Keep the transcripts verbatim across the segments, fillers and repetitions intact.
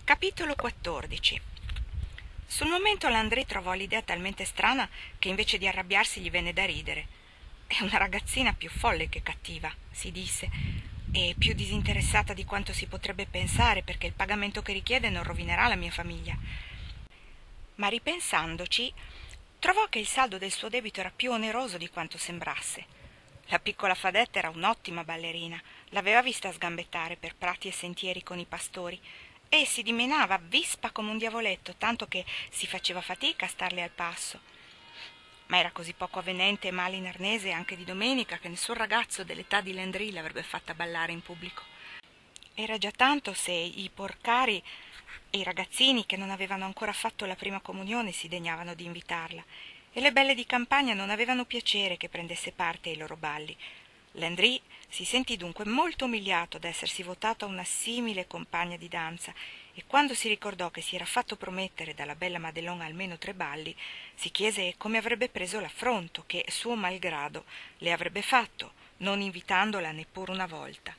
Capitolo quattordici. Sul momento Landry trovò l'idea talmente strana che invece di arrabbiarsi gli venne da ridere. È una ragazzina più folle che cattiva, si disse, e più disinteressata di quanto si potrebbe pensare, perché il pagamento che richiede non rovinerà la mia famiglia. Ma ripensandoci, trovò che il saldo del suo debito era più oneroso di quanto sembrasse. La piccola Fadette era un'ottima ballerina, l'aveva vista sgambettare per prati e sentieri con i pastori, e si dimenava vispa come un diavoletto, tanto che si faceva fatica a starle al passo. Ma era così poco avvenente e male in arnese anche di domenica che nessun ragazzo dell'età di Landry l'avrebbe fatta ballare in pubblico. Era già tanto se i porcari e i ragazzini che non avevano ancora fatto la prima comunione si degnavano di invitarla, e le belle di campagna non avevano piacere che prendesse parte ai loro balli. Landry si sentì dunque molto umiliato d'essersi votato a una simile compagna di danza, e quando si ricordò che si era fatto promettere dalla bella Madelon almeno tre balli, si chiese come avrebbe preso l'affronto che, suo malgrado, le avrebbe fatto, non invitandola neppure una volta.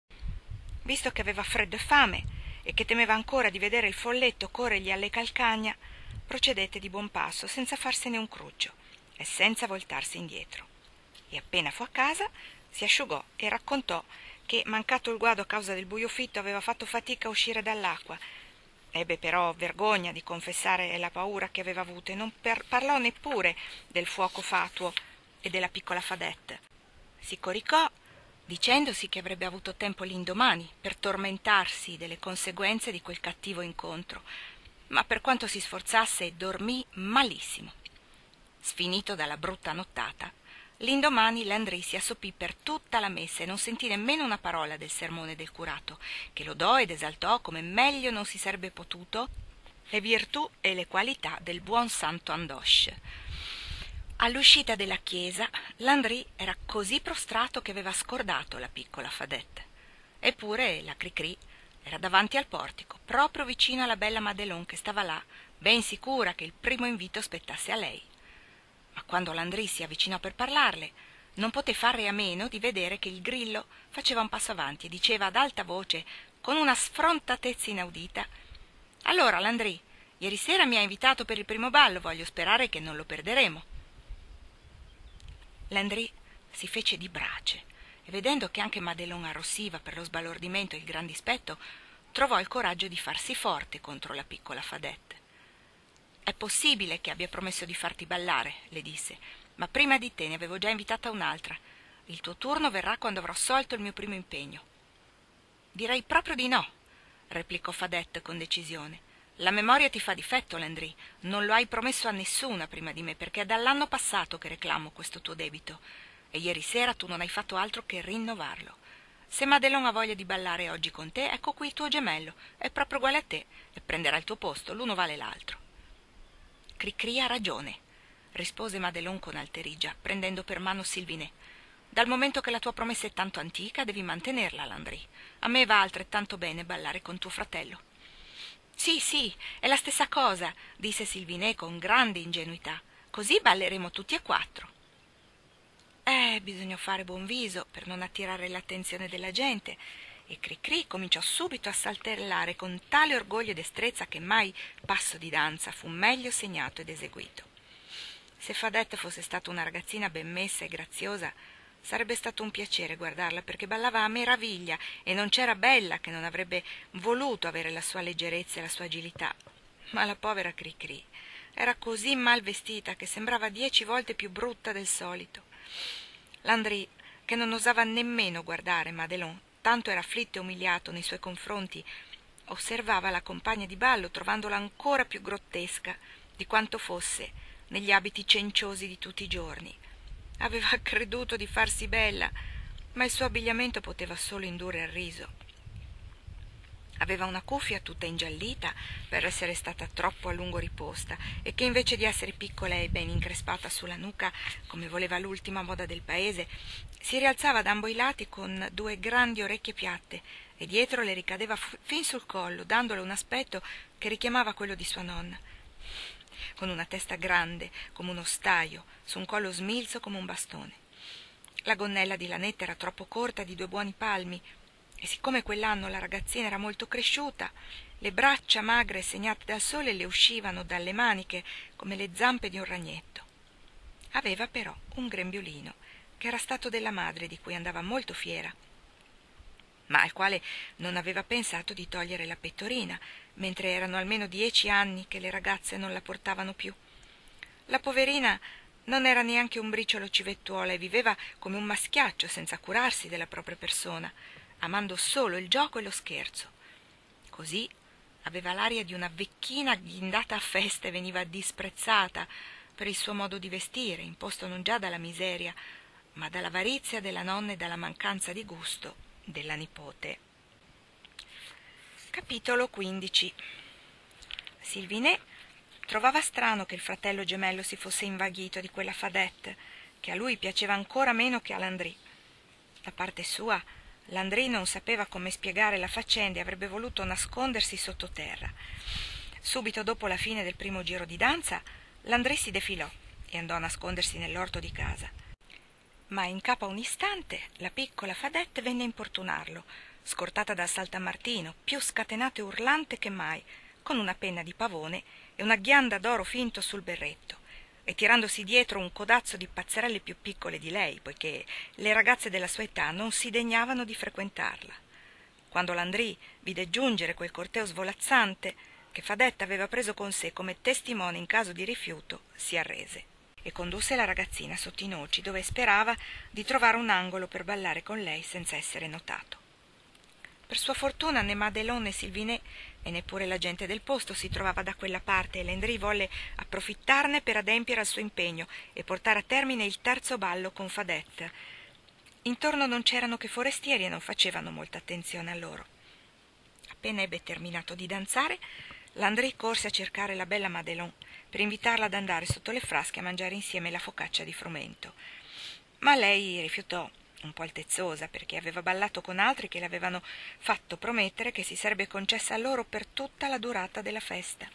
Visto che aveva freddo e fame, e che temeva ancora di vedere il folletto corrergli alle calcagna, procedette di buon passo, senza farsene un cruccio, e senza voltarsi indietro. E appena fu a casa, si asciugò e raccontò che, mancato il guado a causa del buio fitto, aveva fatto fatica a uscire dall'acqua. Ebbe però vergogna di confessare la paura che aveva avuto e non per- parlò neppure del fuoco fatuo e della piccola Fadette. Si coricò, dicendosi che avrebbe avuto tempo l'indomani per tormentarsi delle conseguenze di quel cattivo incontro, ma per quanto si sforzasse dormì malissimo. Sfinito dalla brutta nottata, l'indomani Landry si assopì per tutta la messa e non sentì nemmeno una parola del sermone del curato, che lodò ed esaltò come meglio non si sarebbe potuto le virtù e le qualità del buon santo Andoche. All'uscita della chiesa, Landry era così prostrato che aveva scordato la piccola Fadette. Eppure la Cricri era davanti al portico, proprio vicino alla bella Madelon che stava là, ben sicura che il primo invito spettasse a lei. Ma quando Landry si avvicinò per parlarle, non poté fare a meno di vedere che il grillo faceva un passo avanti e diceva ad alta voce, con una sfrontatezza inaudita: «Allora, Landry, ieri sera mi ha invitato per il primo ballo, voglio sperare che non lo perderemo». Landry si fece di brace e, vedendo che anche Madelon arrossiva per lo sbalordimento e il gran dispetto, trovò il coraggio di farsi forte contro la piccola Fadette. «È possibile che abbia promesso di farti ballare», le disse, «ma prima di te ne avevo già invitata un'altra. Il tuo turno verrà quando avrò solto il mio primo impegno». «Direi proprio di no», replicò Fadette con decisione. «La memoria ti fa difetto, Landry. Non lo hai promesso a nessuna prima di me, perché è dall'anno passato che reclamo questo tuo debito, e ieri sera tu non hai fatto altro che rinnovarlo. Se Madelon ha voglia di ballare oggi con te, ecco qui il tuo gemello, è proprio uguale a te, e prenderà il tuo posto, l'uno vale l'altro». «Cricri ha ragione», rispose Madelon con alterigia, prendendo per mano Sylvinet. «Dal momento che la tua promessa è tanto antica, devi mantenerla, Landry. A me va altrettanto bene ballare con tuo fratello». «Sì, sì, è la stessa cosa», disse Sylvinet con grande ingenuità. «Così balleremo tutti e quattro». Eh, bisognò fare buon viso per non attirare l'attenzione della gente, e Cricri cominciò subito a saltellare con tale orgoglio e destrezza che mai passo di danza fu meglio segnato ed eseguito. Se Fadette fosse stata una ragazzina ben messa e graziosa, sarebbe stato un piacere guardarla, perché ballava a meraviglia e non c'era bella che non avrebbe voluto avere la sua leggerezza e la sua agilità. Ma la povera Cricri era così mal vestita che sembrava dieci volte più brutta del solito. Landry, che non osava nemmeno guardare Madelon, tanto era afflitto e umiliato nei suoi confronti, osservava la compagna di ballo, trovandola ancora più grottesca di quanto fosse negli abiti cenciosi di tutti i giorni. Aveva creduto di farsi bella, ma il suo abbigliamento poteva solo indurre il riso. Aveva una cuffia tutta ingiallita per essere stata troppo a lungo riposta, e che invece di essere piccola e ben increspata sulla nuca, come voleva l'ultima moda del paese, si rialzava da ambo i lati con due grandi orecchie piatte, e dietro le ricadeva fin sul collo, dandole un aspetto che richiamava quello di sua nonna, con una testa grande come uno staio, su un collo smilzo come un bastone. La gonnella di lanetta era troppo corta di due buoni palmi, e siccome quell'anno la ragazzina era molto cresciuta, le braccia magre segnate dal sole le uscivano dalle maniche come le zampe di un ragnetto. Aveva però un grembiulino, che era stato della madre, di cui andava molto fiera, ma al quale non aveva pensato di togliere la pettorina, mentre erano almeno dieci anni che le ragazze non la portavano più. La poverina non era neanche un briciolo civettuola e viveva come un maschiaccio senza curarsi della propria persona, amando solo il gioco e lo scherzo. Così aveva l'aria di una vecchina gghindata a festa e veniva disprezzata per il suo modo di vestire, imposto non già dalla miseria, ma dall'avarizia della nonna e dalla mancanza di gusto della nipote. Capitolo quindici. Sylvinet trovava strano che il fratello gemello si fosse invaghito di quella Fadette, che a lui piaceva ancora meno che a Landry. Da parte sua, Landry non sapeva come spiegare la faccenda e avrebbe voluto nascondersi sottoterra. Subito dopo la fine del primo giro di danza, Landry si defilò e andò a nascondersi nell'orto di casa. Ma in capo a un istante la piccola Fadette venne a importunarlo, scortata dal saltamartino, più scatenato e urlante che mai, con una penna di pavone e una ghianda d'oro finto sul berretto, e tirandosi dietro un codazzo di pazzerelle più piccole di lei, poiché le ragazze della sua età non si degnavano di frequentarla. Quando Landry vide giungere quel corteo svolazzante, che Fadette aveva preso con sé come testimone in caso di rifiuto, si arrese e condusse la ragazzina sotto i noci, dove sperava di trovare un angolo per ballare con lei senza essere notato. Per sua fortuna né Madelon né Sylvinet e neppure la gente del posto si trovava da quella parte, e Landry volle approfittarne per adempiere al suo impegno e portare a termine il terzo ballo con Fadette. Intorno non c'erano che forestieri e non facevano molta attenzione a loro. Appena ebbe terminato di danzare, Landry corse a cercare la bella Madelon per invitarla ad andare sotto le frasche a mangiare insieme la focaccia di frumento. Ma lei rifiutò, un po' altezzosa, perché aveva ballato con altri che le avevano fatto promettere che si sarebbe concessa a loro per tutta la durata della festa.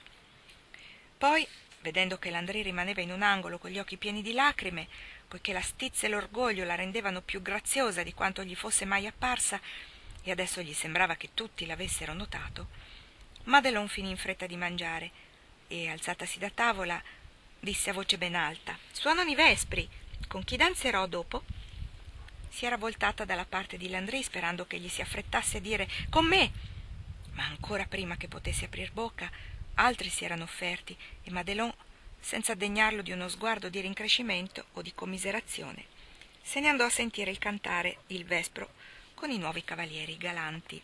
Poi, vedendo che Landry rimaneva in un angolo con gli occhi pieni di lacrime, poiché la stizza e l'orgoglio la rendevano più graziosa di quanto gli fosse mai apparsa, e adesso gli sembrava che tutti l'avessero notato, Madelon finì in fretta di mangiare e, alzatasi da tavola, disse a voce ben alta: «Suonano i vespri! Con chi danzerò dopo?» Si era voltata dalla parte di Landry sperando che gli si affrettasse a dire «Con me!», ma ancora prima che potesse aprir bocca altri si erano offerti e Madelon, senza degnarlo di uno sguardo di rincrescimento o di commiserazione, se ne andò a sentire il cantare il vespro con i nuovi cavalieri galanti.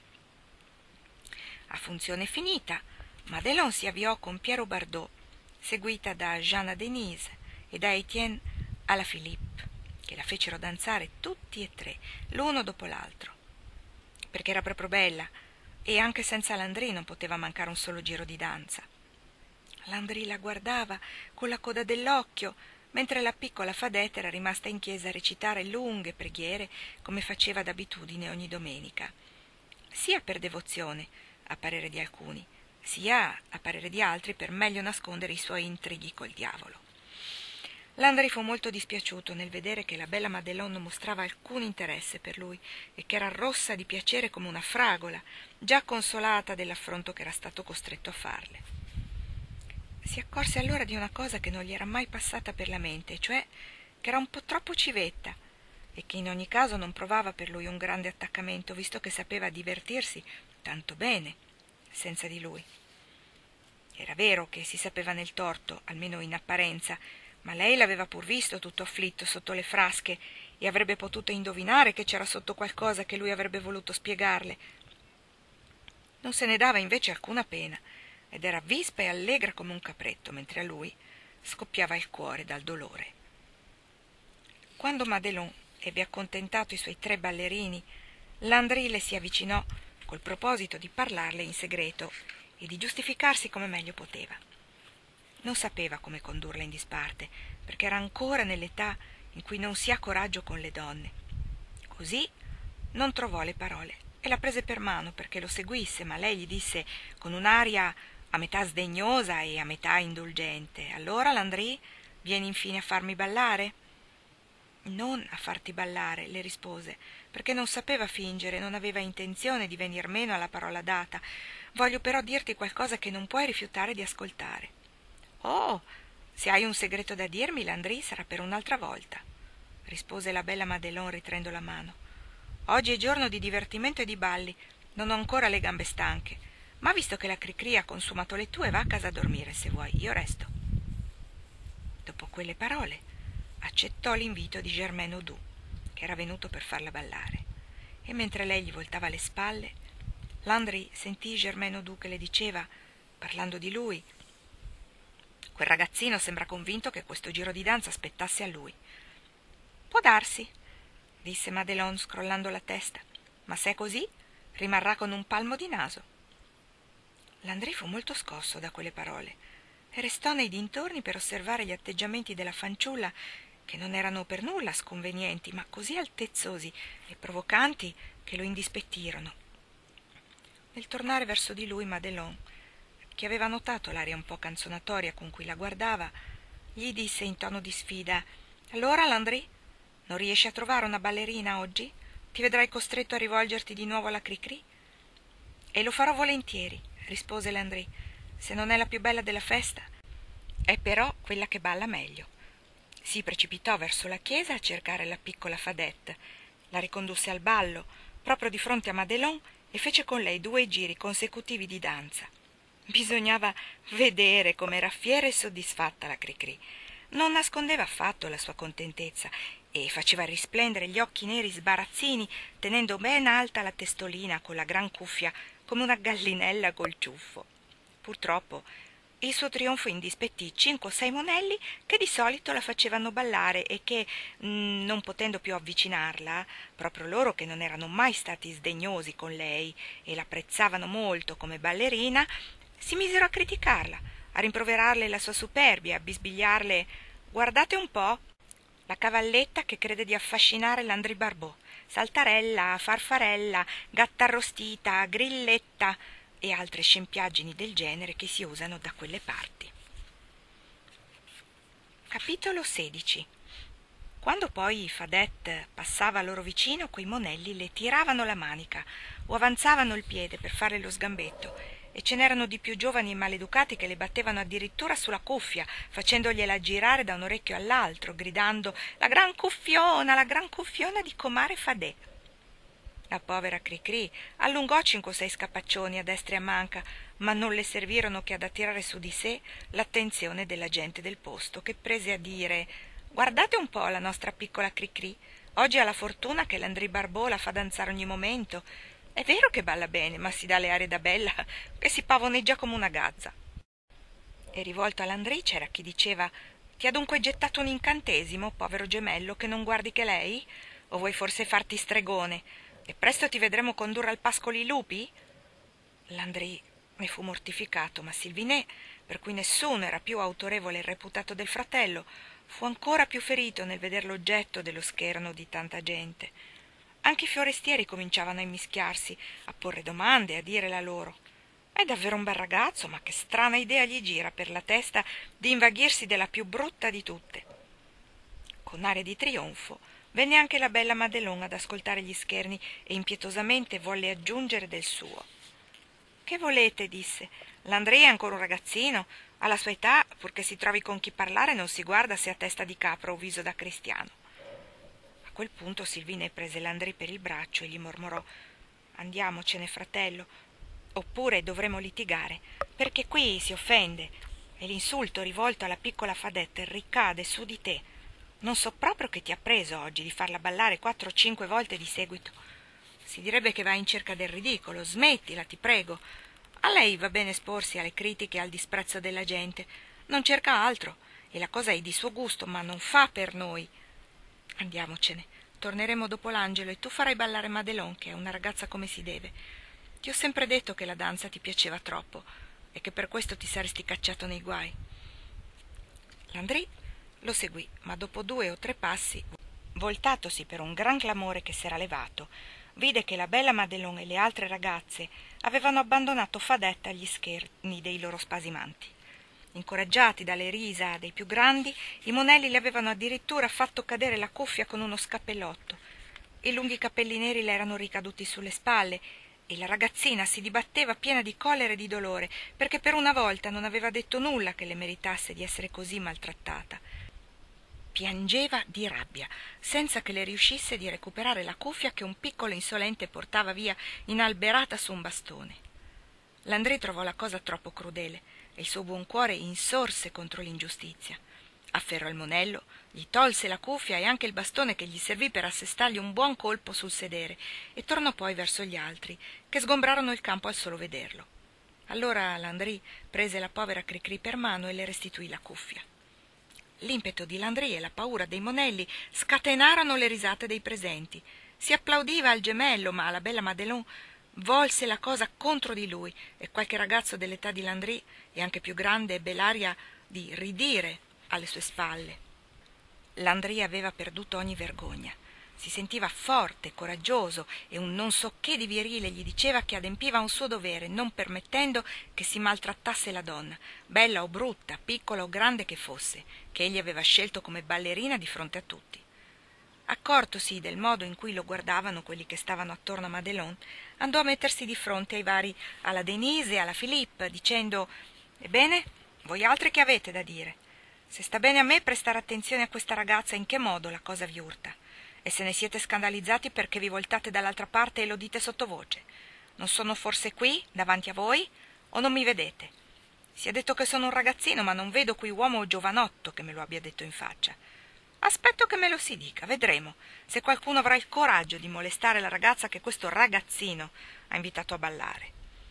A funzione finita, Madelon si avviò con Piero Bardot, seguita da Jeanne Denise e da Etienne Alaphilippe, che la fecero danzare tutti e tre, l'uno dopo l'altro, perché era proprio bella, e anche senza Landry non poteva mancare un solo giro di danza. Landry la guardava con la coda dell'occhio, mentre la piccola Fadette era rimasta in chiesa a recitare lunghe preghiere come faceva d'abitudine ogni domenica, sia per devozione, a parere di alcuni, sia, a parere di altri, per meglio nascondere i suoi intrighi col diavolo. Landry fu molto dispiaciuto nel vedere che la bella Madelon non mostrava alcun interesse per lui e che era rossa di piacere come una fragola, già consolata dell'affronto che era stato costretto a farle. Si accorse allora di una cosa che non gli era mai passata per la mente, cioè che era un po' troppo civetta e che in ogni caso non provava per lui un grande attaccamento, visto che sapeva divertirsi tanto bene senza di lui. Era vero che si sapeva nel torto, almeno in apparenza, ma lei l'aveva pur visto tutto afflitto sotto le frasche e avrebbe potuto indovinare che c'era sotto qualcosa che lui avrebbe voluto spiegarle. Non se ne dava invece alcuna pena ed era vispa e allegra come un capretto, mentre a lui scoppiava il cuore dal dolore. Quando Madelon ebbe accontentato i suoi tre ballerini, Landry le si avvicinò col proposito di parlarle in segreto e di giustificarsi come meglio poteva. Non sapeva come condurla in disparte, perché era ancora nell'età in cui non si ha coraggio con le donne. Così non trovò le parole e la prese per mano perché lo seguisse, ma lei gli disse con un'aria a metà sdegnosa e a metà indulgente: «Allora, Landry, vieni infine a farmi ballare?» «Non a farti ballare», le rispose, perché non sapeva fingere, non aveva intenzione di venir meno alla parola data. Voglio però dirti qualcosa che non puoi rifiutare di ascoltare. Oh, se hai un segreto da dirmi, Landry, sarà per un'altra volta, rispose la bella Madelon ritraendo la mano. Oggi è giorno di divertimento e di balli, non ho ancora le gambe stanche, ma visto che la Cricri ha consumato le tue, va a casa a dormire se vuoi, io resto. Dopo quelle parole accettò l'invito di Germain Audoux, che era venuto per farla ballare, e mentre lei gli voltava le spalle, Landry sentì Germain Audoux che le diceva, parlando di lui: «Quel ragazzino sembra convinto che questo giro di danza spettasse a lui». «Può darsi», disse Madelon scrollando la testa, «ma se è così, rimarrà con un palmo di naso». Landry fu molto scosso da quelle parole e restò nei dintorni per osservare gli atteggiamenti della fanciulla, che non erano per nulla sconvenienti, ma così altezzosi e provocanti che lo indispettirono. Nel tornare verso di lui, Madelon, che aveva notato l'aria un po' canzonatoria con cui la guardava, gli disse in tono di sfida: «Allora, Landry, non riesci a trovare una ballerina oggi? Ti vedrai costretto a rivolgerti di nuovo alla Cricri?» «E lo farò volentieri», rispose Landry. «Se non è la più bella della festa, è però quella che balla meglio». Si precipitò verso la chiesa a cercare la piccola Fadette, la ricondusse al ballo, proprio di fronte a Madelon, e fece con lei due giri consecutivi di danza. Bisognava vedere com'era fiera e soddisfatta la Cricri. Non nascondeva affatto la sua contentezza e faceva risplendere gli occhi neri sbarazzini, tenendo ben alta la testolina con la gran cuffia come una gallinella col ciuffo. Purtroppo il suo trionfo indispettì cinque o sei monelli che di solito la facevano ballare e che, mh, non potendo più avvicinarla, proprio loro che non erano mai stati sdegnosi con lei e l'apprezzavano molto come ballerina, si misero a criticarla, a rimproverarle la sua superbia, a bisbigliarle: «Guardate un po', la cavalletta che crede di affascinare Landry Barbeau, saltarella, farfarella, gatta arrostita, grilletta», e altre scempiaggini del genere che si usano da quelle parti. Capitolo sedici. Quando poi Fadette passava loro vicino, quei monelli le tiravano la manica o avanzavano il piede per fare lo sgambetto, e ce n'erano di più giovani e maleducati che le battevano addirittura sulla cuffia, facendogliela girare da un orecchio all'altro, gridando: «La gran cuffiona, la gran cuffiona di comare Fadette». La povera Cricri allungò cinque o sei scapaccioni a destra e a manca, ma non le servirono che ad attirare su di sé l'attenzione della gente del posto, che prese a dire: «Guardate un po' la nostra piccola Cricri, oggi ha la fortuna che Landry Barbeau la fa danzare ogni momento. È vero che balla bene, ma si dà le arie da bella che si pavoneggia come una gazza». E rivolto a Landry c'era chi diceva: «Ti ha dunque gettato un incantesimo, povero gemello, che non guardi che lei? O vuoi forse farti stregone? E presto ti vedremo condurre al pascolo i lupi?» Landry ne fu mortificato, ma Sylvinet, per cui nessuno era più autorevole il reputato del fratello, fu ancora più ferito nel veder l'oggetto dello scherno di tanta gente. Anche i forestieri cominciavano a immischiarsi, a porre domande, a dire la loro. «È davvero un bel ragazzo, ma che strana idea gli gira per la testa di invaghirsi della più brutta di tutte». Con aria di trionfo venne anche la bella Madelon ad ascoltare gli scherni e impietosamente volle aggiungere del suo. «Che volete?» disse. «Landry è ancora un ragazzino. Alla sua età, purché si trovi con chi parlare, non si guarda se ha testa di capra o viso da cristiano». A quel punto Sylvinet prese Landry per il braccio e gli mormorò: «Andiamocene, fratello, oppure dovremo litigare, perché qui si offende e l'insulto rivolto alla piccola Fadette ricade su di te. Non so proprio che ti ha preso oggi di farla ballare quattro o cinque volte di seguito. Si direbbe che vai in cerca del ridicolo. Smettila, ti prego. A lei va bene esporsi alle critiche e al disprezzo della gente. Non cerca altro, e la cosa è di suo gusto, ma non fa per noi. Andiamocene. Torneremo dopo l'angelo e tu farai ballare Madelon, che è una ragazza come si deve. Ti ho sempre detto che la danza ti piaceva troppo e che per questo ti saresti cacciato nei guai». Landry lo seguì, ma dopo due o tre passi, voltatosi per un gran clamore che s'era levato, vide che la bella Madelon e le altre ragazze avevano abbandonato Fadette agli scherni dei loro spasimanti. Incoraggiati dalle risa dei più grandi, i monelli le avevano addirittura fatto cadere la cuffia con uno scappellotto, i lunghi capelli neri le erano ricaduti sulle spalle e la ragazzina si dibatteva piena di collera e di dolore, perché per una volta non aveva detto nulla che le meritasse di essere così maltrattata. Piangeva di rabbia, senza che le riuscisse di recuperare la cuffia che un piccolo insolente portava via inalberata su un bastone. Landry trovò la cosa troppo crudele e il suo buon cuore insorse contro l'ingiustizia. Afferrò il monello, gli tolse la cuffia e anche il bastone che gli servì per assestargli un buon colpo sul sedere e tornò poi verso gli altri, che sgombrarono il campo al solo vederlo. Allora Landry prese la povera Cricri per mano e le restituì la cuffia. L'impeto di Landry e la paura dei monelli scatenarono le risate dei presenti. Si applaudiva al gemello, ma la bella Madelon volse la cosa contro di lui e qualche ragazzo dell'età di Landry e anche più grande ebbe l'aria di ridire alle sue spalle. Landry aveva perduto ogni vergogna. Si sentiva forte, coraggioso e un non so che di virile gli diceva che adempiva un suo dovere, non permettendo che si maltrattasse la donna, bella o brutta, piccola o grande che fosse, che egli aveva scelto come ballerina di fronte a tutti. Accortosi del modo in cui lo guardavano quelli che stavano attorno a Madelon, andò a mettersi di fronte ai vari alla Denise e alla Philippe, dicendo: «Ebbene, voi altri che avete da dire? Se sta bene a me prestare attenzione a questa ragazza, in che modo la cosa vi urta? E se ne siete scandalizzati perché vi voltate dall'altra parte e lo dite sottovoce? Non sono forse qui, davanti a voi, o non mi vedete? Si è detto che sono un ragazzino, ma non vedo qui uomo o giovanotto che me lo abbia detto in faccia. Aspetto che me lo si dica, vedremo se qualcuno avrà il coraggio di molestare la ragazza che questo ragazzino ha invitato a ballare».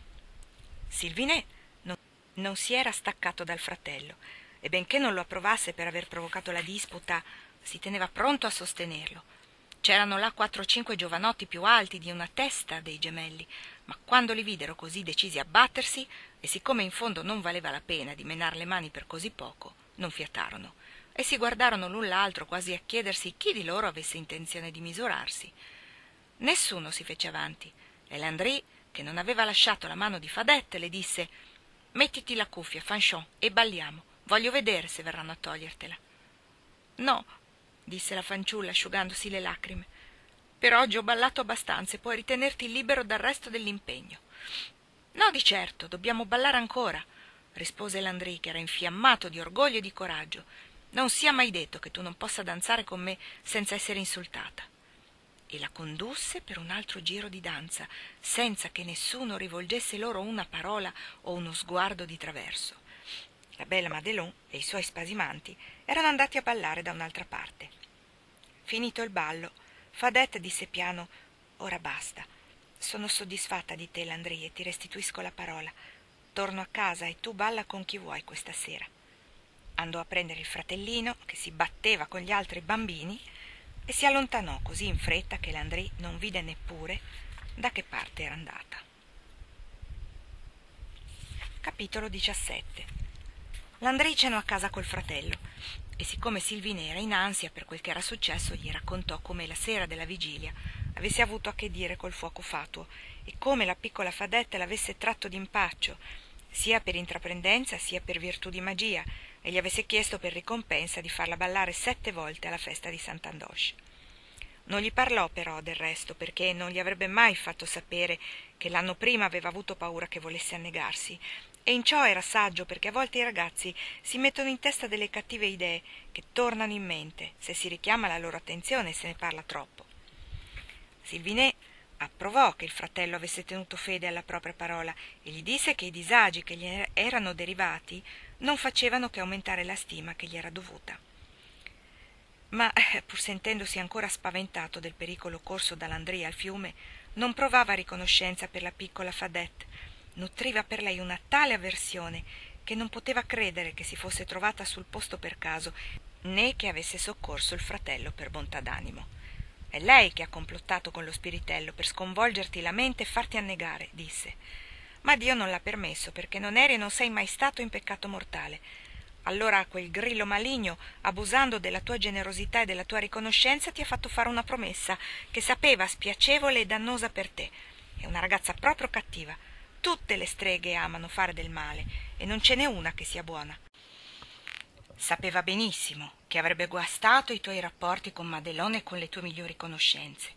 Sylvinet non, non si era staccato dal fratello e benché non lo approvasse per aver provocato la disputa, si teneva pronto a sostenerlo. C'erano là quattro o cinque giovanotti più alti di una testa dei gemelli, ma quando li videro così decisi a battersi, e siccome in fondo non valeva la pena di menar le mani per così poco, non fiatarono e si guardarono l'un l'altro quasi a chiedersi chi di loro avesse intenzione di misurarsi. Nessuno si fece avanti e Landry, che non aveva lasciato la mano di Fadette, le disse: «Mettiti la cuffia, Fanchon, e balliamo. Voglio vedere se verranno a togliertela». «No», disse la fanciulla asciugandosi le lacrime, «per oggi ho ballato abbastanza e puoi ritenerti libero dal resto dell'impegno». «No, di certo, dobbiamo ballare ancora», rispose Landry, che era infiammato di orgoglio e di coraggio. «Non sia mai detto che tu non possa danzare con me senza essere insultata». E la condusse per un altro giro di danza, senza che nessuno rivolgesse loro una parola o uno sguardo di traverso. La bella Madelon e i suoi spasimanti erano andati a ballare da un'altra parte. Finito il ballo, Fadette disse piano: «Ora basta. Sono soddisfatta di te, Landry, e ti restituisco la parola. Torno a casa e tu balla con chi vuoi questa sera». Andò a prendere il fratellino, che si batteva con gli altri bambini, e si allontanò così in fretta che Landry non vide neppure da che parte era andata. Capitolo diciassette. Landry cenò a casa col fratello e siccome Sylvinet era in ansia per quel che era successo, gli raccontò come la sera della vigilia avesse avuto a che dire col fuoco fatuo e come la piccola Fadette l'avesse tratto d'impaccio sia per intraprendenza sia per virtù di magia, e gli avesse chiesto per ricompensa di farla ballare sette volte alla festa di Sant'Andoche. Non gli parlò però del resto, perché non gli avrebbe mai fatto sapere che l'anno prima aveva avuto paura che volesse annegarsi, e in ciò era saggio, perché a volte i ragazzi si mettono in testa delle cattive idee che tornano in mente se si richiama la loro attenzione e se ne parla troppo. Sylvinet approvò che il fratello avesse tenuto fede alla propria parola e gli disse che i disagi che gli erano derivati non facevano che aumentare la stima che gli era dovuta. Ma, pur sentendosi ancora spaventato del pericolo corso da Landry al fiume, non provava riconoscenza per la piccola Fadette, nutriva per lei una tale avversione che non poteva credere che si fosse trovata sul posto per caso, né che avesse soccorso il fratello per bontà d'animo. «È lei che ha complottato con lo spiritello per sconvolgerti la mente e farti annegare», disse. «Ma Dio non l'ha permesso, perché non eri e non sei mai stato in peccato mortale. Allora quel grillo maligno, abusando della tua generosità e della tua riconoscenza, ti ha fatto fare una promessa che sapeva spiacevole e dannosa per te. È una ragazza proprio cattiva. Tutte le streghe amano fare del male e non ce n'è una che sia buona. Sapeva benissimo che avrebbe guastato i tuoi rapporti con Madelon e con le tue migliori conoscenze.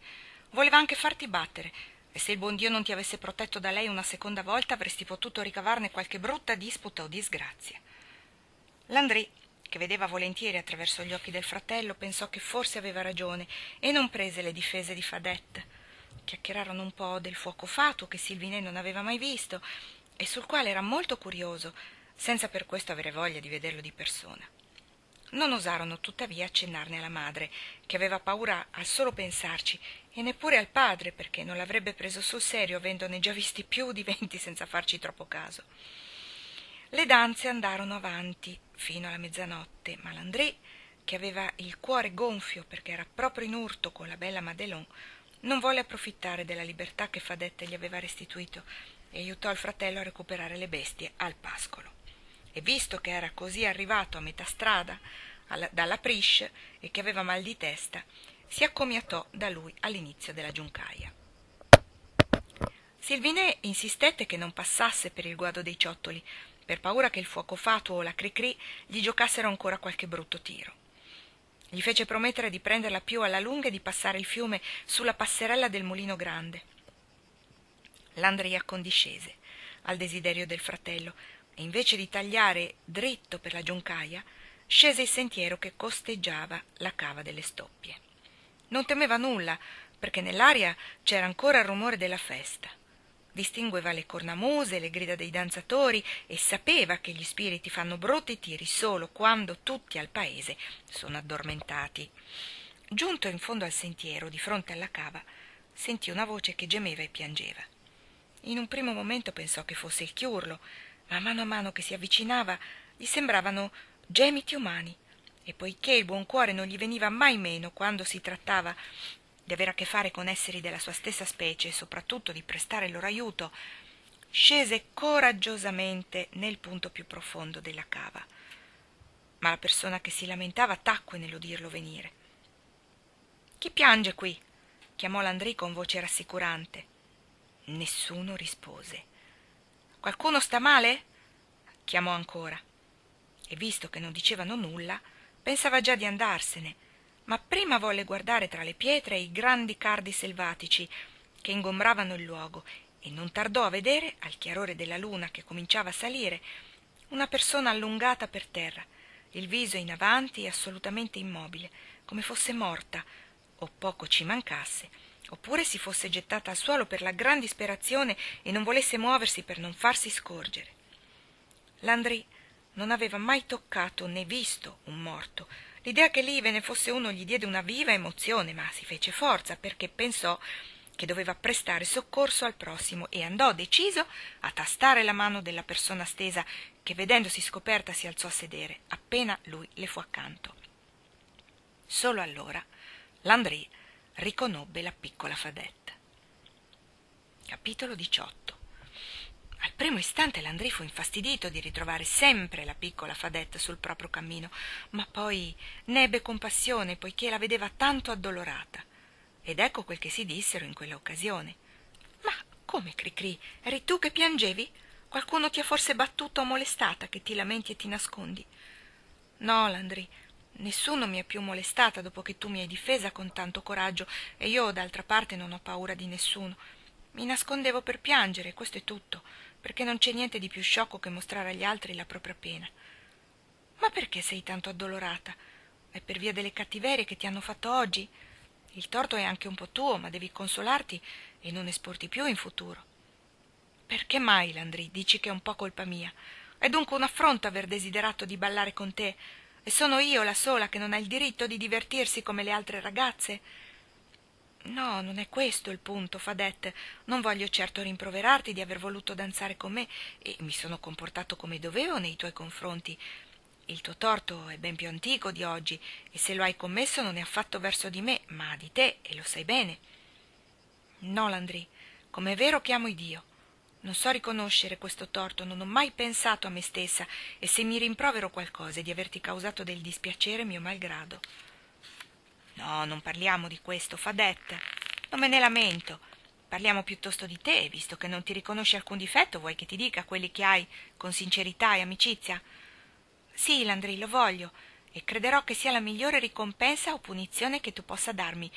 Voleva anche farti battere, e se il buon Dio non ti avesse protetto da lei una seconda volta avresti potuto ricavarne qualche brutta disputa o disgrazia. Landry, che vedeva volentieri attraverso gli occhi del fratello, pensò che forse aveva ragione e non prese le difese di Fadette. Chiacchierarono un po' del fuoco fatuo che Sylvinet non aveva mai visto e sul quale era molto curioso, senza per questo avere voglia di vederlo di persona. Non osarono tuttavia accennarne alla madre, che aveva paura al solo pensarci, e neppure al padre, perché non l'avrebbe preso sul serio, avendone già visti più di venti senza farci troppo caso. Le danze andarono avanti fino alla mezzanotte, ma Landry, che aveva il cuore gonfio perché era proprio in urto con la bella Madelon, non volle approfittare della libertà che Fadette gli aveva restituito e aiutò il fratello a recuperare le bestie al pascolo. E visto che era così arrivato a metà strada alla, dalla Priche e che aveva mal di testa, si accomiatò da lui all'inizio della giuncaia. Sylvinet insistette che non passasse per il guado dei ciottoli, per paura che il fuoco fatuo o la Cricri gli giocassero ancora qualche brutto tiro. Gli fece promettere di prenderla più alla lunga e di passare il fiume sulla passerella del Mulino Grande. Landry accondiscese al desiderio del fratello e invece di tagliare dritto per la giuncaia, scese il sentiero che costeggiava la cava delle Stoppie. Non temeva nulla, perché nell'aria c'era ancora il rumore della festa. Distingueva le cornamuse, le grida dei danzatori e sapeva che gli spiriti fanno brutti tiri solo quando tutti al paese sono addormentati. Giunto in fondo al sentiero, di fronte alla cava, sentì una voce che gemeva e piangeva. In un primo momento pensò che fosse il chiurlo, ma a mano a mano che si avvicinava gli sembravano gemiti umani, e poiché il buon cuore non gli veniva mai meno quando si trattava di avere a che fare con esseri della sua stessa specie e soprattutto di prestare loro aiuto, scese coraggiosamente nel punto più profondo della cava. Ma la persona che si lamentava tacque nell'udirlo venire. «Chi piange qui?» chiamò Landry con voce rassicurante. Nessuno rispose. «Qualcuno sta male?» chiamò ancora. E visto che non dicevano nulla, pensava già di andarsene, ma prima volle guardare tra le pietre i grandi cardi selvatici che ingombravano il luogo e non tardò a vedere, al chiarore della luna che cominciava a salire, una persona allungata per terra, il viso in avanti e assolutamente immobile, come fosse morta, o poco ci mancasse, oppure si fosse gettata al suolo per la gran disperazione e non volesse muoversi per non farsi scorgere. Landry non aveva mai toccato né visto un morto. L'idea che lì ve ne fosse uno gli diede una viva emozione, ma si fece forza perché pensò che doveva prestare soccorso al prossimo e andò deciso a tastare la mano della persona stesa che, vedendosi scoperta, si alzò a sedere appena lui le fu accanto. Solo allora Landry riconobbe la piccola Fadette. Capitolo diciotto. Al primo istante Landry fu infastidito di ritrovare sempre la piccola Fadette sul proprio cammino, ma poi ne ebbe compassione poiché la vedeva tanto addolorata. Ed ecco quel che si dissero in quella occasione. «Ma come, Cricri, eri tu che piangevi? Qualcuno ti ha forse battuta o molestata che ti lamenti e ti nascondi?» «No, Landry, nessuno mi ha più molestata dopo che tu mi hai difesa con tanto coraggio e io d'altra parte non ho paura di nessuno. Mi nascondevo per piangere, questo è tutto, perché non c'è niente di più sciocco che mostrare agli altri la propria pena». «Ma perché sei tanto addolorata? È per via delle cattiverie che ti hanno fatto oggi? Il torto è anche un po' tuo, ma devi consolarti e non esporti più in futuro». «Perché mai, Landry, dici che è un po' colpa mia? È dunque un affronto aver desiderato di ballare con te, e sono io la sola che non ha il diritto di divertirsi come le altre ragazze?» «No, non è questo il punto, Fadette. Non voglio certo rimproverarti di aver voluto danzare con me, e mi sono comportato come dovevo nei tuoi confronti. Il tuo torto è ben più antico di oggi, e se lo hai commesso non è affatto verso di me, ma di te, e lo sai bene». «No, Landry, come è vero che amo Iddio. Non so riconoscere questo torto, non ho mai pensato a me stessa, e se mi rimprovero qualcosa è di averti causato del dispiacere mio malgrado». «No, non parliamo di questo, Fadette. Non me ne lamento. Parliamo piuttosto di te, visto che non ti riconosci alcun difetto, vuoi che ti dica quelli che hai con sincerità e amicizia?» «Sì, Landry, lo voglio, e crederò che sia la migliore ricompensa o punizione che tu possa darmi,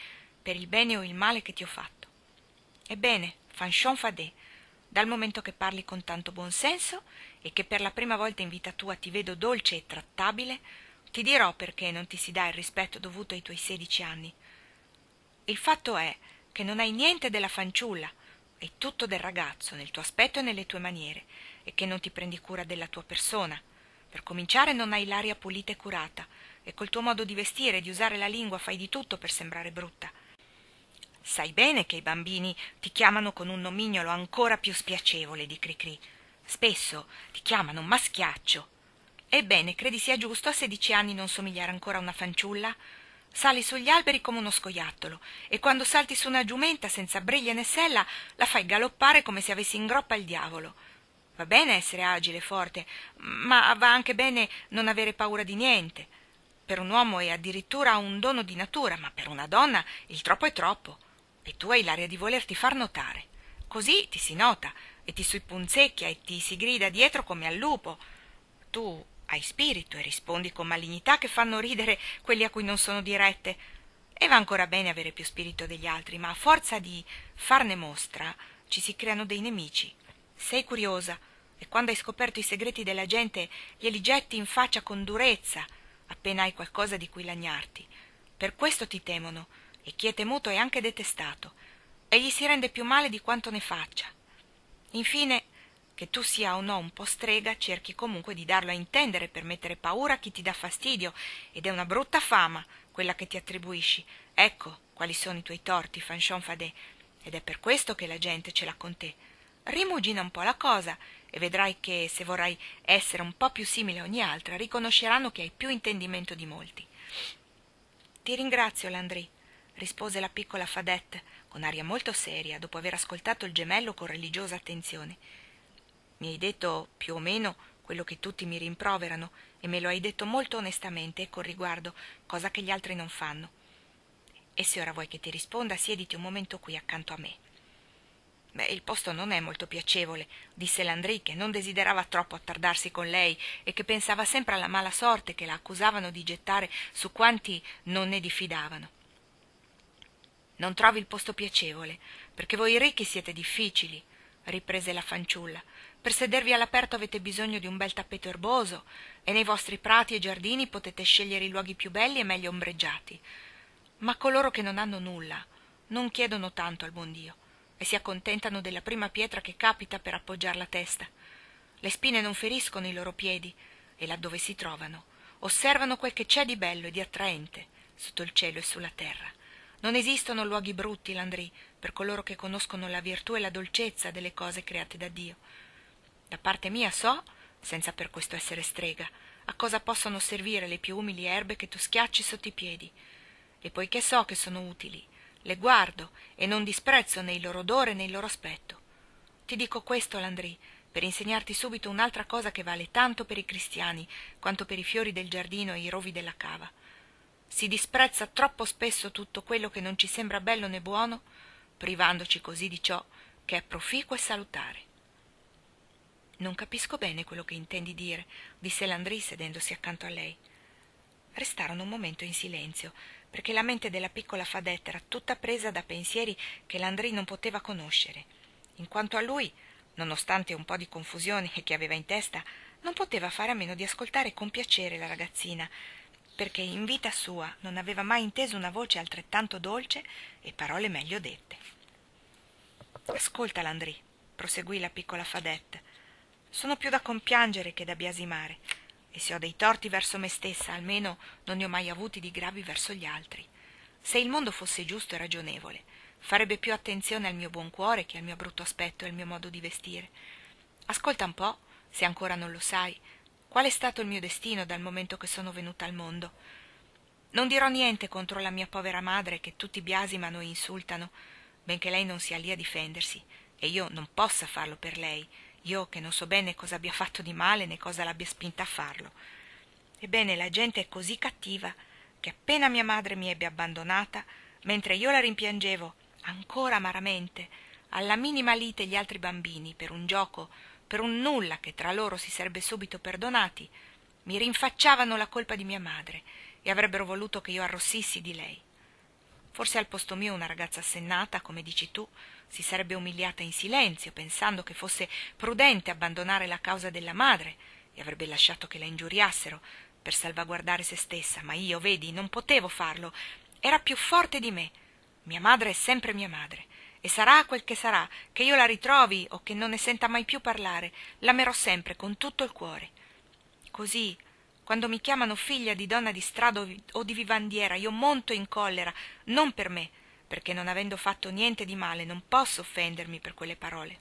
per il bene o il male che ti ho fatto. Ebbene, Fanchon Fadet, dal momento che parli con tanto buonsenso e che per la prima volta in vita tua ti vedo dolce e trattabile, ti dirò perché non ti si dà il rispetto dovuto ai tuoi sedici anni. Il fatto è che non hai niente della fanciulla, è tutto del ragazzo, nel tuo aspetto e nelle tue maniere, e che non ti prendi cura della tua persona. Per cominciare non hai l'aria pulita e curata, e col tuo modo di vestire e di usare la lingua fai di tutto per sembrare brutta. Sai bene che i bambini ti chiamano con un nomignolo ancora più spiacevole di Cricri. Spesso ti chiamano maschiaccio. Ebbene, credi sia giusto a sedici anni non somigliare ancora a una fanciulla? Sali sugli alberi come uno scoiattolo e quando salti su una giumenta senza briglie né sella la fai galoppare come se avessi in groppa il diavolo. Va bene essere agile e forte, ma va anche bene non avere paura di niente. Per un uomo è addirittura un dono di natura, ma per una donna il troppo è troppo. E tu hai l'aria di volerti far notare. Così ti si nota e ti si punzecchia e ti si grida dietro come al lupo. Tu hai spirito e rispondi con malignità che fanno ridere quelli a cui non sono dirette. E va ancora bene avere più spirito degli altri, ma a forza di farne mostra ci si creano dei nemici. Sei curiosa e quando hai scoperto i segreti della gente glieli getti in faccia con durezza appena hai qualcosa di cui lagnarti. Per questo ti temono, e chi è temuto è anche detestato, e gli si rende più male di quanto ne faccia. Infine, che tu sia o no un po' strega, cerchi comunque di darlo a intendere per mettere paura a chi ti dà fastidio, ed è una brutta fama quella che ti attribuisci. Ecco quali sono i tuoi torti, Fanchon Fadet, ed è per questo che la gente ce l'ha con te. Rimugina un po' la cosa e vedrai che se vorrai essere un po' più simile a ogni altra riconosceranno che hai più intendimento di molti. Ti ringrazio, Landry, rispose la piccola Fadette con aria molto seria dopo aver ascoltato il gemello con religiosa attenzione. Mi hai detto più o meno quello che tutti mi rimproverano e me lo hai detto molto onestamente e con riguardo, cosa che gli altri non fanno. E se ora vuoi che ti risponda, siediti un momento qui accanto a me. Beh, il posto non è molto piacevole, disse Landry, che non desiderava troppo attardarsi con lei e che pensava sempre alla mala sorte che la accusavano di gettare su quanti non ne diffidavano. Non trovi il posto piacevole, perché voi ricchi siete difficili, riprese la fanciulla. Per sedervi all'aperto avete bisogno di un bel tappeto erboso e nei vostri prati e giardini potete scegliere i luoghi più belli e meglio ombreggiati. Ma coloro che non hanno nulla non chiedono tanto al buon Dio e si accontentano della prima pietra che capita per appoggiar la testa. Le spine non feriscono i loro piedi e laddove si trovano osservano quel che c'è di bello e di attraente sotto il cielo e sulla terra. Non esistono luoghi brutti, Landry, per coloro che conoscono la virtù e la dolcezza delle cose create da Dio. Da parte mia so, senza per questo essere strega, a cosa possono servire le più umili erbe che tu schiacci sotto i piedi. E poiché so che sono utili, le guardo e non disprezzo né il loro odore né il loro aspetto. Ti dico questo, Landry, per insegnarti subito un'altra cosa che vale tanto per i cristiani quanto per i fiori del giardino e i rovi della cava. Si disprezza troppo spesso tutto quello che non ci sembra bello né buono, privandoci così di ciò che è proficuo e salutare. Non capisco bene quello che intendi dire, disse Landry sedendosi accanto a lei. Restarono un momento in silenzio, perché la mente della piccola Fadette era tutta presa da pensieri che Landry non poteva conoscere. In quanto a lui, nonostante un po' di confusione che aveva in testa, non poteva fare a meno di ascoltare con piacere la ragazzina, perché in vita sua non aveva mai inteso una voce altrettanto dolce e parole meglio dette. «Ascolta, Landry», proseguì la piccola Fadette, «sono più da compiangere che da biasimare, e se ho dei torti verso me stessa, almeno non ne ho mai avuti di gravi verso gli altri. Se il mondo fosse giusto e ragionevole, farebbe più attenzione al mio buon cuore che al mio brutto aspetto e al mio modo di vestire. Ascolta un po', se ancora non lo sai, qual è stato il mio destino dal momento che sono venuta al mondo. Non dirò niente contro la mia povera madre che tutti biasimano e insultano, benché lei non sia lì a difendersi, e io non possa farlo per lei, io che non so bene cosa abbia fatto di male né cosa l'abbia spinta a farlo. Ebbene, la gente è così cattiva che appena mia madre mi ebbe abbandonata, mentre io la rimpiangevo ancora amaramente, alla minima lite gli altri bambini, per un gioco, per un nulla che tra loro si sarebbe subito perdonati, mi rinfacciavano la colpa di mia madre e avrebbero voluto che io arrossissi di lei. Forse al posto mio una ragazza assennata, come dici tu, si sarebbe umiliata in silenzio, pensando che fosse prudente abbandonare la causa della madre e avrebbe lasciato che la ingiuriassero per salvaguardare se stessa, ma io, vedi, non potevo farlo. Era più forte di me. Mia madre è sempre mia madre, e sarà quel che sarà, che io la ritrovi o che non ne senta mai più parlare, l'amerò sempre con tutto il cuore. Così, quando mi chiamano figlia di donna di strada o di vivandiera, io monto in collera, non per me, perché non avendo fatto niente di male non posso offendermi per quelle parole,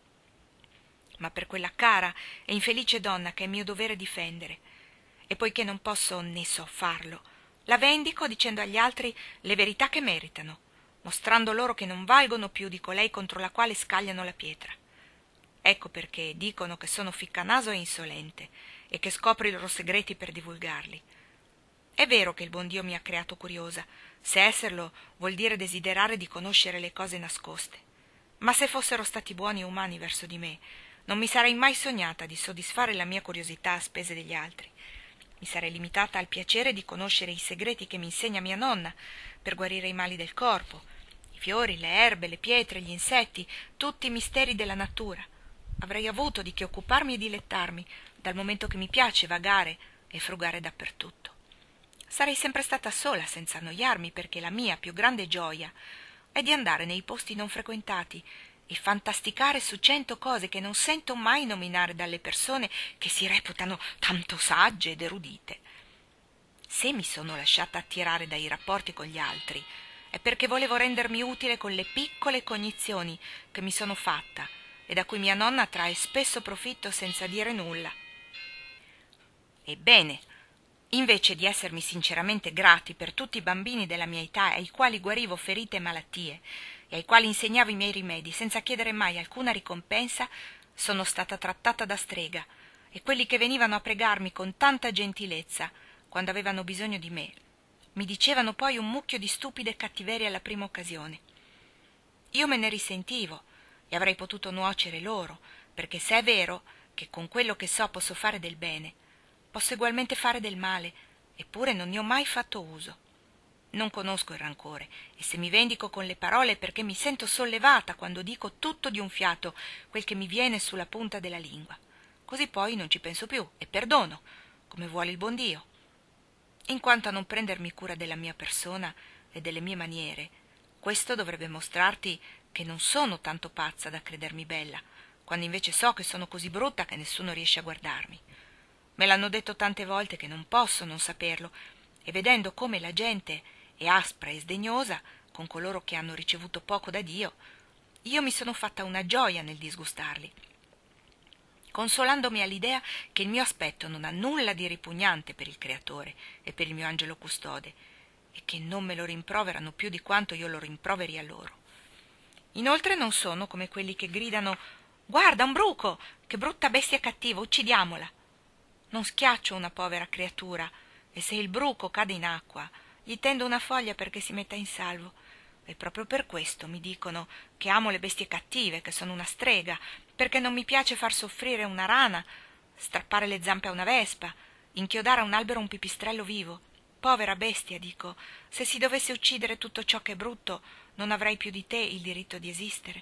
ma per quella cara e infelice donna che è mio dovere difendere. E poiché non posso né so farlo, la vendico dicendo agli altri le verità che meritano, mostrando loro che non valgono più di colei contro la quale scagliano la pietra. Ecco perché dicono che sono ficcanaso e insolente e che scopro i loro segreti per divulgarli. È vero che il buon Dio mi ha creato curiosa, se esserlo vuol dire desiderare di conoscere le cose nascoste. Ma se fossero stati buoni e umani verso di me, non mi sarei mai sognata di soddisfare la mia curiosità a spese degli altri. Mi sarei limitata al piacere di conoscere i segreti che mi insegna mia nonna per guarire i mali del corpo, i fiori, le erbe, le pietre, gli insetti, tutti i misteri della natura. Avrei avuto di che occuparmi e dilettarmi, dal momento che mi piace vagare e frugare dappertutto. Sarei sempre stata sola, senza annoiarmi, perché la mia più grande gioia è di andare nei posti non frequentati e fantasticare su cento cose che non sento mai nominare dalle persone che si reputano tanto sagge ed erudite. Se mi sono lasciata attirare dai rapporti con gli altri, è perché volevo rendermi utile con le piccole cognizioni che mi sono fatta e da cui mia nonna trae spesso profitto senza dire nulla. Ebbene, invece di essermi sinceramente grati per tutti i bambini della mia età ai quali guarivo ferite e malattie e ai quali insegnavo i miei rimedi senza chiedere mai alcuna ricompensa, sono stata trattata da strega, e quelli che venivano a pregarmi con tanta gentilezza quando avevano bisogno di me mi dicevano poi un mucchio di stupide cattiverie alla prima occasione. Io me ne risentivo e avrei potuto nuocere loro, perché se è vero che con quello che so posso fare del bene, posso egualmente fare del male, eppure non ne ho mai fatto uso. Non conosco il rancore, e se mi vendico con le parole è perché mi sento sollevata quando dico tutto di un fiato quel che mi viene sulla punta della lingua. Così poi non ci penso più e perdono, come vuole il buon Dio. In quanto a non prendermi cura della mia persona e delle mie maniere, questo dovrebbe mostrarti che non sono tanto pazza da credermi bella, quando invece so che sono così brutta che nessuno riesce a guardarmi. Me l'hanno detto tante volte che non posso non saperlo, e vedendo come la gente è aspra e sdegnosa con coloro che hanno ricevuto poco da Dio, io mi sono fatta una gioia nel disgustarli, consolandomi all'idea che il mio aspetto non ha nulla di ripugnante per il Creatore e per il mio angelo custode, e che non me lo rimproverano più di quanto io lo rimproveri a loro. Inoltre non sono come quelli che gridano «Guarda, un bruco! Che brutta bestia cattiva, uccidiamola!» Non schiaccio una povera creatura, e se il bruco cade in acqua, gli tendo una foglia perché si metta in salvo. E proprio per questo mi dicono che amo le bestie cattive, che sono una strega, perché non mi piace far soffrire una rana, strappare le zampe a una vespa, inchiodare a un albero un pipistrello vivo. Povera bestia, dico, se si dovesse uccidere tutto ciò che è brutto, non avrai più di te il diritto di esistere.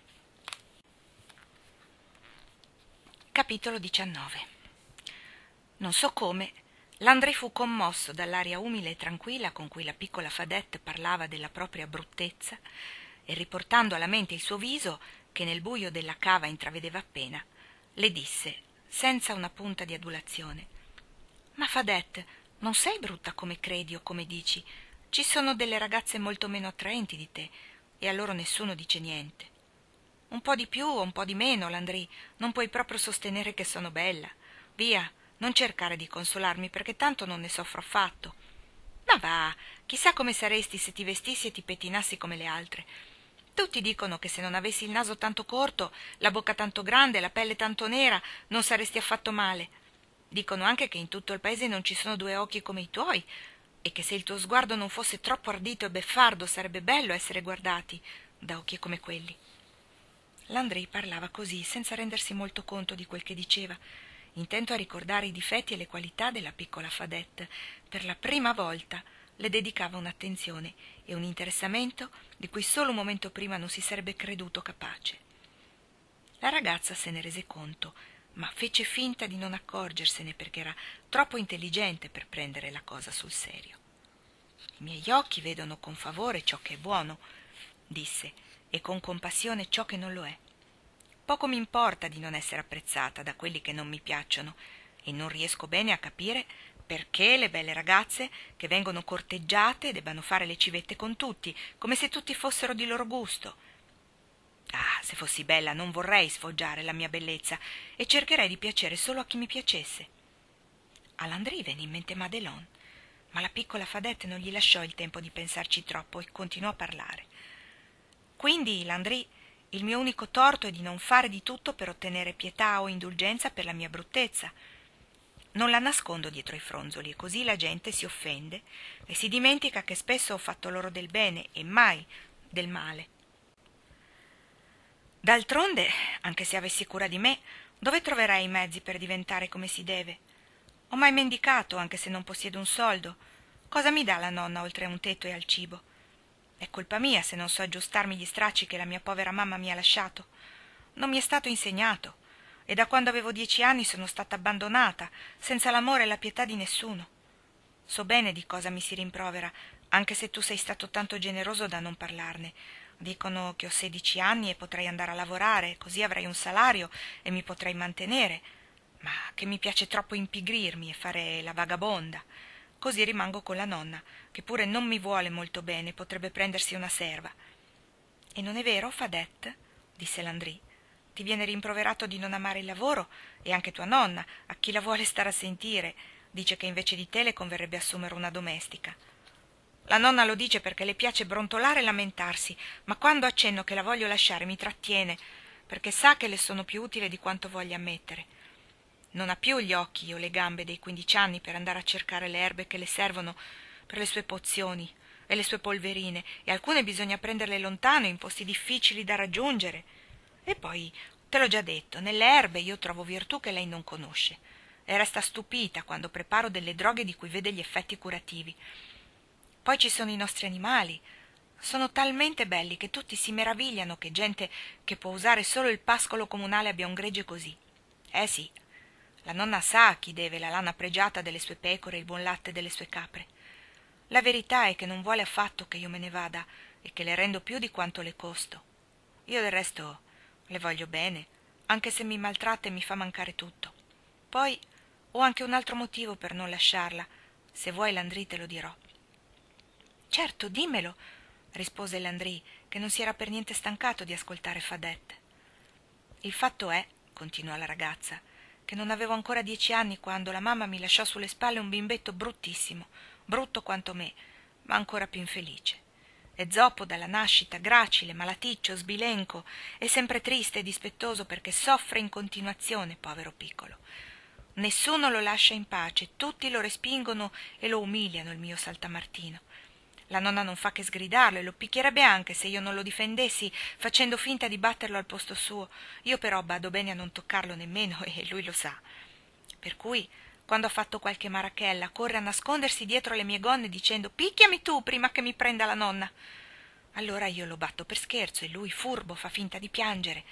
Capitolo diciannove. Non so come, Landry fu commosso dall'aria umile e tranquilla con cui la piccola Fadette parlava della propria bruttezza, e riportando alla mente il suo viso, che nel buio della cava intravedeva appena, le disse, senza una punta di adulazione: «Ma Fadette, non sei brutta come credi o come dici. Ci sono delle ragazze molto meno attraenti di te, e a loro nessuno dice niente. Un po' di più o un po' di meno, Landry, non puoi proprio sostenere che sono bella. Via, non cercare di consolarmi, perché tanto non ne soffro affatto. Ma va, chissà come saresti se ti vestissi e ti pettinassi come le altre. Tutti dicono che se non avessi il naso tanto corto, la bocca tanto grande, la pelle tanto nera, non saresti affatto male. Dicono anche che in tutto il paese non ci sono due occhi come i tuoi, e che se il tuo sguardo non fosse troppo ardito e beffardo sarebbe bello essere guardati da occhi come quelli». Landry parlava così, senza rendersi molto conto di quel che diceva, intento a ricordare i difetti e le qualità della piccola Fadette, per la prima volta le dedicava un'attenzione e un interessamento di cui solo un momento prima non si sarebbe creduto capace. La ragazza se ne rese conto, ma fece finta di non accorgersene perché era troppo intelligente per prendere la cosa sul serio. I miei occhi vedono con favore ciò che è buono, disse, e con compassione ciò che non lo è. Poco mi importa di non essere apprezzata da quelli che non mi piacciono e non riesco bene a capire perché le belle ragazze che vengono corteggiate debbano fare le civette con tutti, come se tutti fossero di loro gusto. Ah, se fossi bella non vorrei sfoggiare la mia bellezza e cercherei di piacere solo a chi mi piacesse. A Landry venne in mente Madelon, ma la piccola Fadette non gli lasciò il tempo di pensarci troppo e continuò a parlare. Quindi, Landry, il mio unico torto è di non fare di tutto per ottenere pietà o indulgenza per la mia bruttezza. Non la nascondo dietro i fronzoli e così la gente si offende e si dimentica che spesso ho fatto loro del bene e mai del male. D'altronde, anche se avessi cura di me, dove troverei i mezzi per diventare come si deve? Ho mai mendicato, anche se non possiedo un soldo. Cosa mi dà la nonna oltre a un tetto e al cibo? È colpa mia se non so aggiustarmi gli stracci che la mia povera mamma mi ha lasciato. Non mi è stato insegnato, e da quando avevo dieci anni sono stata abbandonata, senza l'amore e la pietà di nessuno. So bene di cosa mi si rimprovera, anche se tu sei stato tanto generoso da non parlarne. Dicono che ho sedici anni e potrei andare a lavorare, così avrei un salario e mi potrei mantenere, ma che mi piace troppo impigrirmi e fare la vagabonda. Così rimango con la nonna, che pure non mi vuole molto bene, potrebbe prendersi una serva. E non è vero, Fadette? Disse Landry. Ti viene rimproverato di non amare il lavoro, e anche tua nonna, a chi la vuole stare a sentire, dice che invece di te le converrebbe assumere una domestica. La nonna lo dice perché le piace brontolare e lamentarsi, ma quando accenno che la voglio lasciare mi trattiene, perché sa che le sono più utile di quanto voglia ammettere. Non ha più gli occhi o le gambe dei quindici anni per andare a cercare le erbe che le servono per le sue pozioni e le sue polverine, e alcune bisogna prenderle lontano, in posti difficili da raggiungere. E poi, te l'ho già detto, nelle erbe io trovo virtù che lei non conosce, e resta stupita quando preparo delle droghe di cui vede gli effetti curativi. Poi ci sono i nostri animali. Sono talmente belli che tutti si meravigliano che gente che può usare solo il pascolo comunale abbia un gregge così. Eh sì, la nonna sa a chi deve la lana pregiata delle sue pecore e il buon latte delle sue capre. La verità è che non vuole affatto che io me ne vada e che le rendo più di quanto le costo. Io del resto le voglio bene, anche se mi maltratta e mi fa mancare tutto. Poi ho anche un altro motivo per non lasciarla. Se vuoi, Landry, te lo dirò. Certo, dimmelo, rispose Landry, che non si era per niente stancato di ascoltare Fadette. Il fatto è, continuò la ragazza, che non avevo ancora dieci anni quando la mamma mi lasciò sulle spalle un bimbetto bruttissimo, brutto quanto me, ma ancora più infelice. È zoppo dalla nascita, gracile, malaticcio, sbilenco, e sempre triste e dispettoso perché soffre in continuazione, povero piccolo. Nessuno lo lascia in pace, tutti lo respingono e lo umiliano, il mio saltamartino. La nonna non fa che sgridarlo e lo picchierebbe anche se io non lo difendessi facendo finta di batterlo al posto suo. Io però bado bene a non toccarlo nemmeno e lui lo sa. Per cui, quando ha fatto qualche marachella, corre a nascondersi dietro le mie gonne dicendo «Picchiami tu prima che mi prenda la nonna». Allora io lo batto per scherzo e lui, furbo, fa finta di piangere.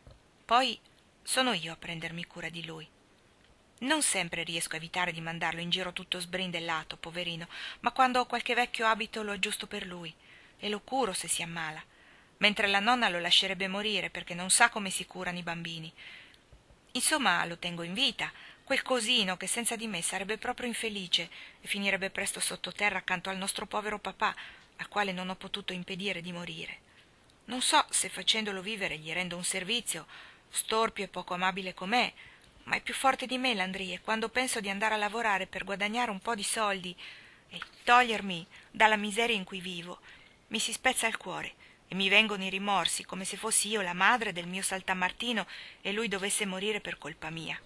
Poi sono io a prendermi cura di lui. Non sempre riesco a evitare di mandarlo in giro tutto sbrindellato, poverino, ma quando ho qualche vecchio abito lo aggiusto per lui e lo curo se si ammala, mentre la nonna lo lascerebbe morire perché non sa come si curano i bambini. Insomma, lo tengo in vita, quel cosino che senza di me sarebbe proprio infelice e finirebbe presto sottoterra accanto al nostro povero papà, al quale non ho potuto impedire di morire. Non so se facendolo vivere gli rendo un servizio, storpio e poco amabile com'è, ma è più forte di me, Landry, e quando penso di andare a lavorare per guadagnare un po' di soldi e togliermi dalla miseria in cui vivo, mi si spezza il cuore e mi vengono i rimorsi, come se fossi io la madre del mio saltamartino e lui dovesse morire per colpa mia.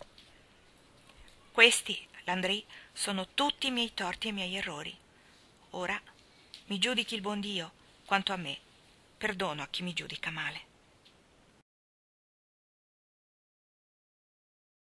Questi, Landry, sono tutti i miei torti e i miei errori. Ora mi giudichi il buon Dio, quanto a me, perdono a chi mi giudica male.